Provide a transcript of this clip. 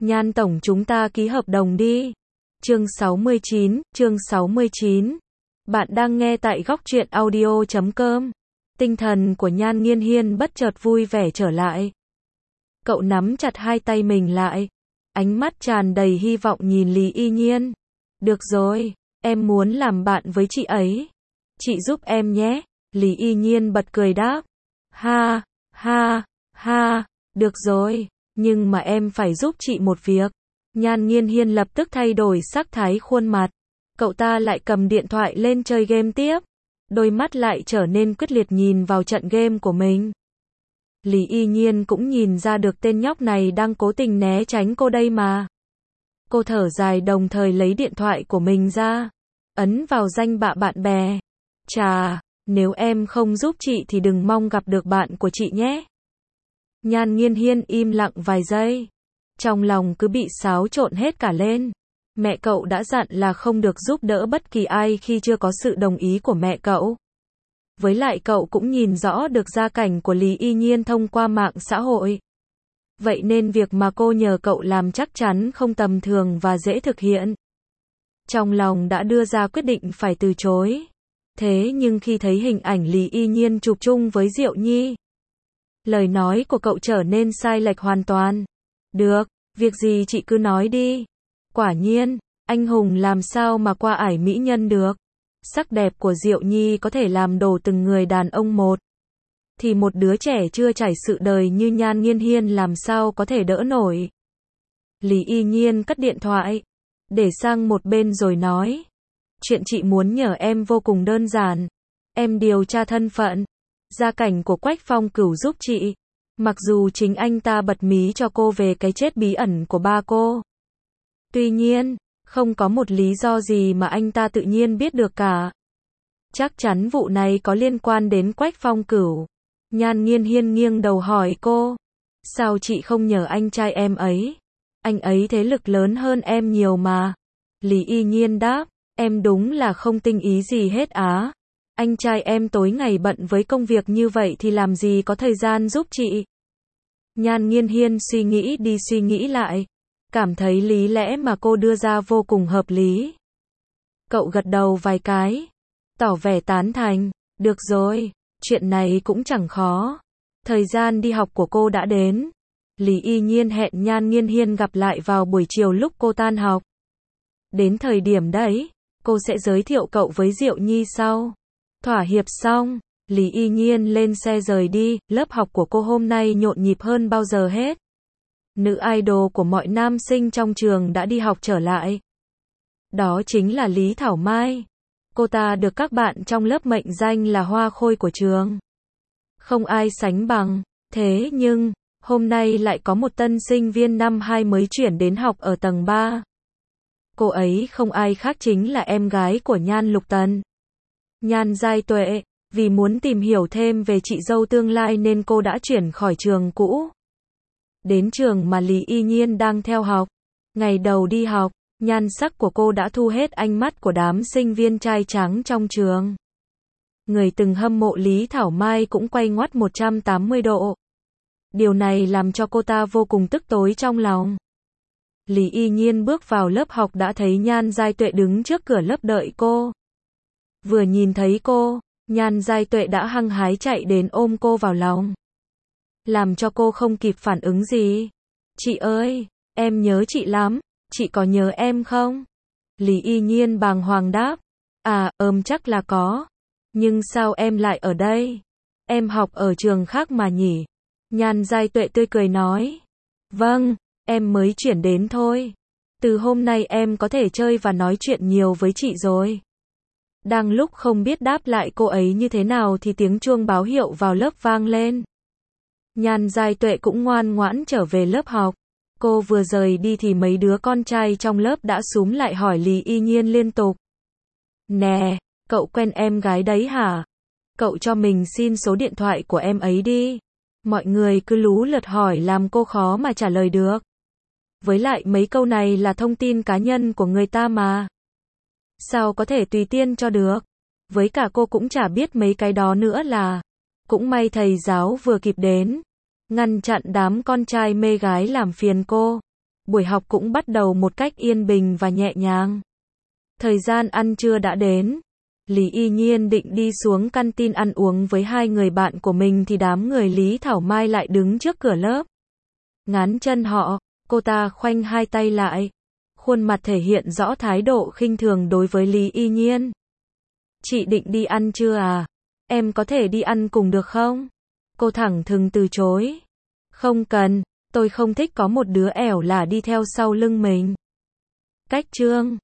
Nhan tổng chúng ta ký hợp đồng đi. Chương 69. Bạn đang nghe tại góc truyện audio.com. Tinh thần của Nhan Nghiên Hiên bất chợt vui vẻ trở lại. Cậu nắm chặt hai tay mình lại, ánh mắt tràn đầy hy vọng nhìn Lý Y Nhiên. Được rồi, em muốn làm bạn với chị ấy. Chị giúp em nhé. Lý Y Nhiên bật cười đáp. Ha, ha, ha, được rồi, nhưng mà em phải giúp chị một việc. Nhan Nghiên Hiên lập tức thay đổi sắc thái khuôn mặt. Cậu ta lại cầm điện thoại lên chơi game tiếp. Đôi mắt lại trở nên quyết liệt nhìn vào trận game của mình. Lý Y Nhiên cũng nhìn ra được tên nhóc này đang cố tình né tránh cô đây mà. Cô thở dài đồng thời lấy điện thoại của mình ra, ấn vào danh bạ bạn bè. Chà, nếu em không giúp chị thì đừng mong gặp được bạn của chị nhé. Nhan Nghiên Hiên im lặng vài giây. Trong lòng cứ bị xáo trộn hết cả lên. Mẹ cậu đã dặn là không được giúp đỡ bất kỳ ai khi chưa có sự đồng ý của mẹ cậu. Với lại cậu cũng nhìn rõ được gia cảnh của Lý Y Nhiên thông qua mạng xã hội. Vậy nên việc mà cô nhờ cậu làm chắc chắn không tầm thường và dễ thực hiện. Trong lòng đã đưa ra quyết định phải từ chối. Thế nhưng khi thấy hình ảnh Lý Y Nhiên chụp chung với Diệu Nhi, lời nói của cậu trở nên sai lệch hoàn toàn. Được, việc gì chị cứ nói đi. Quả nhiên, anh hùng làm sao mà qua ải mỹ nhân được. Sắc đẹp của Diệu Nhi có thể làm đổ từng người đàn ông một. Thì một đứa trẻ chưa trải sự đời như Nhan Nghiên Hiên làm sao có thể đỡ nổi. Lý Y Nhiên cất điện thoại, để sang một bên rồi nói. Chuyện chị muốn nhờ em vô cùng đơn giản. Em điều tra thân phận, gia cảnh của Quách Phong Cửu giúp chị. Mặc dù chính anh ta bật mí cho cô về cái chết bí ẩn của ba cô. Tuy nhiên, không có một lý do gì mà anh ta tự nhiên biết được cả. Chắc chắn vụ này có liên quan đến Quách Phong Cửu. Nhan Nghiên Hiên nghiêng đầu hỏi cô. Sao chị không nhờ anh trai em ấy? Anh ấy thế lực lớn hơn em nhiều mà. Lý Y Nhiên đáp. Em đúng là không tinh ý gì hết á. Anh trai em tối ngày bận với công việc như vậy thì làm gì có thời gian giúp chị. Nhan Nghiên Hiên suy nghĩ đi suy nghĩ lại, cảm thấy lý lẽ mà cô đưa ra vô cùng hợp lý. Cậu gật đầu vài cái, tỏ vẻ tán thành. Được rồi, chuyện này cũng chẳng khó. Thời gian đi học của cô đã đến. Lý Y Nhiên hẹn Nhan Nghiên Hiên gặp lại vào buổi chiều lúc cô tan học. Đến thời điểm đấy, cô sẽ giới thiệu cậu với Diệu Nhi sau. Thỏa hiệp xong, Lý Y Nhiên lên xe rời đi. Lớp học của cô hôm nay nhộn nhịp hơn bao giờ hết. Nữ idol của mọi nam sinh trong trường đã đi học trở lại. Đó chính là Lý Thảo Mai. Cô ta được các bạn trong lớp mệnh danh là hoa khôi của trường. Không ai sánh bằng. Thế nhưng, hôm nay lại có một tân sinh viên năm 2 mới chuyển đến học ở tầng 3. Cô ấy không ai khác chính là em gái của Nhan Lục Tần. Nhan Giai Tuệ. Vì muốn tìm hiểu thêm về chị dâu tương lai nên cô đã chuyển khỏi trường cũ. Đến trường mà Lý Y Nhiên đang theo học. Ngày đầu đi học, nhan sắc của cô đã thu hết ánh mắt của đám sinh viên trai trắng trong trường. Người từng hâm mộ Lý Thảo Mai cũng quay ngoắt 180 độ. Điều này làm cho cô ta vô cùng tức tối trong lòng. Lý Y Nhiên bước vào lớp học đã thấy Nhan Giai Tuệ đứng trước cửa lớp đợi cô. Vừa nhìn thấy cô, Nhan Giai Tuệ đã hăng hái chạy đến ôm cô vào lòng. Làm cho cô không kịp phản ứng gì. Chị ơi, em nhớ chị lắm, chị có nhớ em không? Lý Y Nhiên bàng hoàng đáp. À, chắc là có. Nhưng sao em lại ở đây? Em học ở trường khác mà nhỉ? Nhan Giai Tuệ tươi cười nói. Vâng, em mới chuyển đến thôi. Từ hôm nay em có thể chơi và nói chuyện nhiều với chị rồi. Đang lúc không biết đáp lại cô ấy như thế nào thì tiếng chuông báo hiệu vào lớp vang lên. Nhan Giai Tuệ cũng ngoan ngoãn trở về lớp học. Cô vừa rời đi thì mấy đứa con trai trong lớp đã xúm lại hỏi Lý Y Nhiên liên tục. Nè, cậu quen em gái đấy hả? Cậu cho mình xin số điện thoại của em ấy đi. Mọi người cứ lú lượt hỏi làm cô khó mà trả lời được. Với lại mấy câu này là thông tin cá nhân của người ta mà. Sao có thể tùy tiện cho được? Với cả cô cũng chả biết mấy cái đó nữa là. Cũng may thầy giáo vừa kịp đến, ngăn chặn đám con trai mê gái làm phiền cô. Buổi học cũng bắt đầu một cách yên bình và nhẹ nhàng. Thời gian ăn trưa đã đến. Lý Y Nhiên định đi xuống canteen ăn uống với hai người bạn của mình thì đám người Lý Thảo Mai lại đứng trước cửa lớp. Ngán chân họ, cô ta khoanh hai tay lại. Khuôn mặt thể hiện rõ thái độ khinh thường đối với Lý Y Nhiên. Chị định đi ăn trưa à? Em có thể đi ăn cùng được không? Cô thẳng thừng từ chối. Không cần, tôi không thích có một đứa ẻo lả đi theo sau lưng mình. Cách chương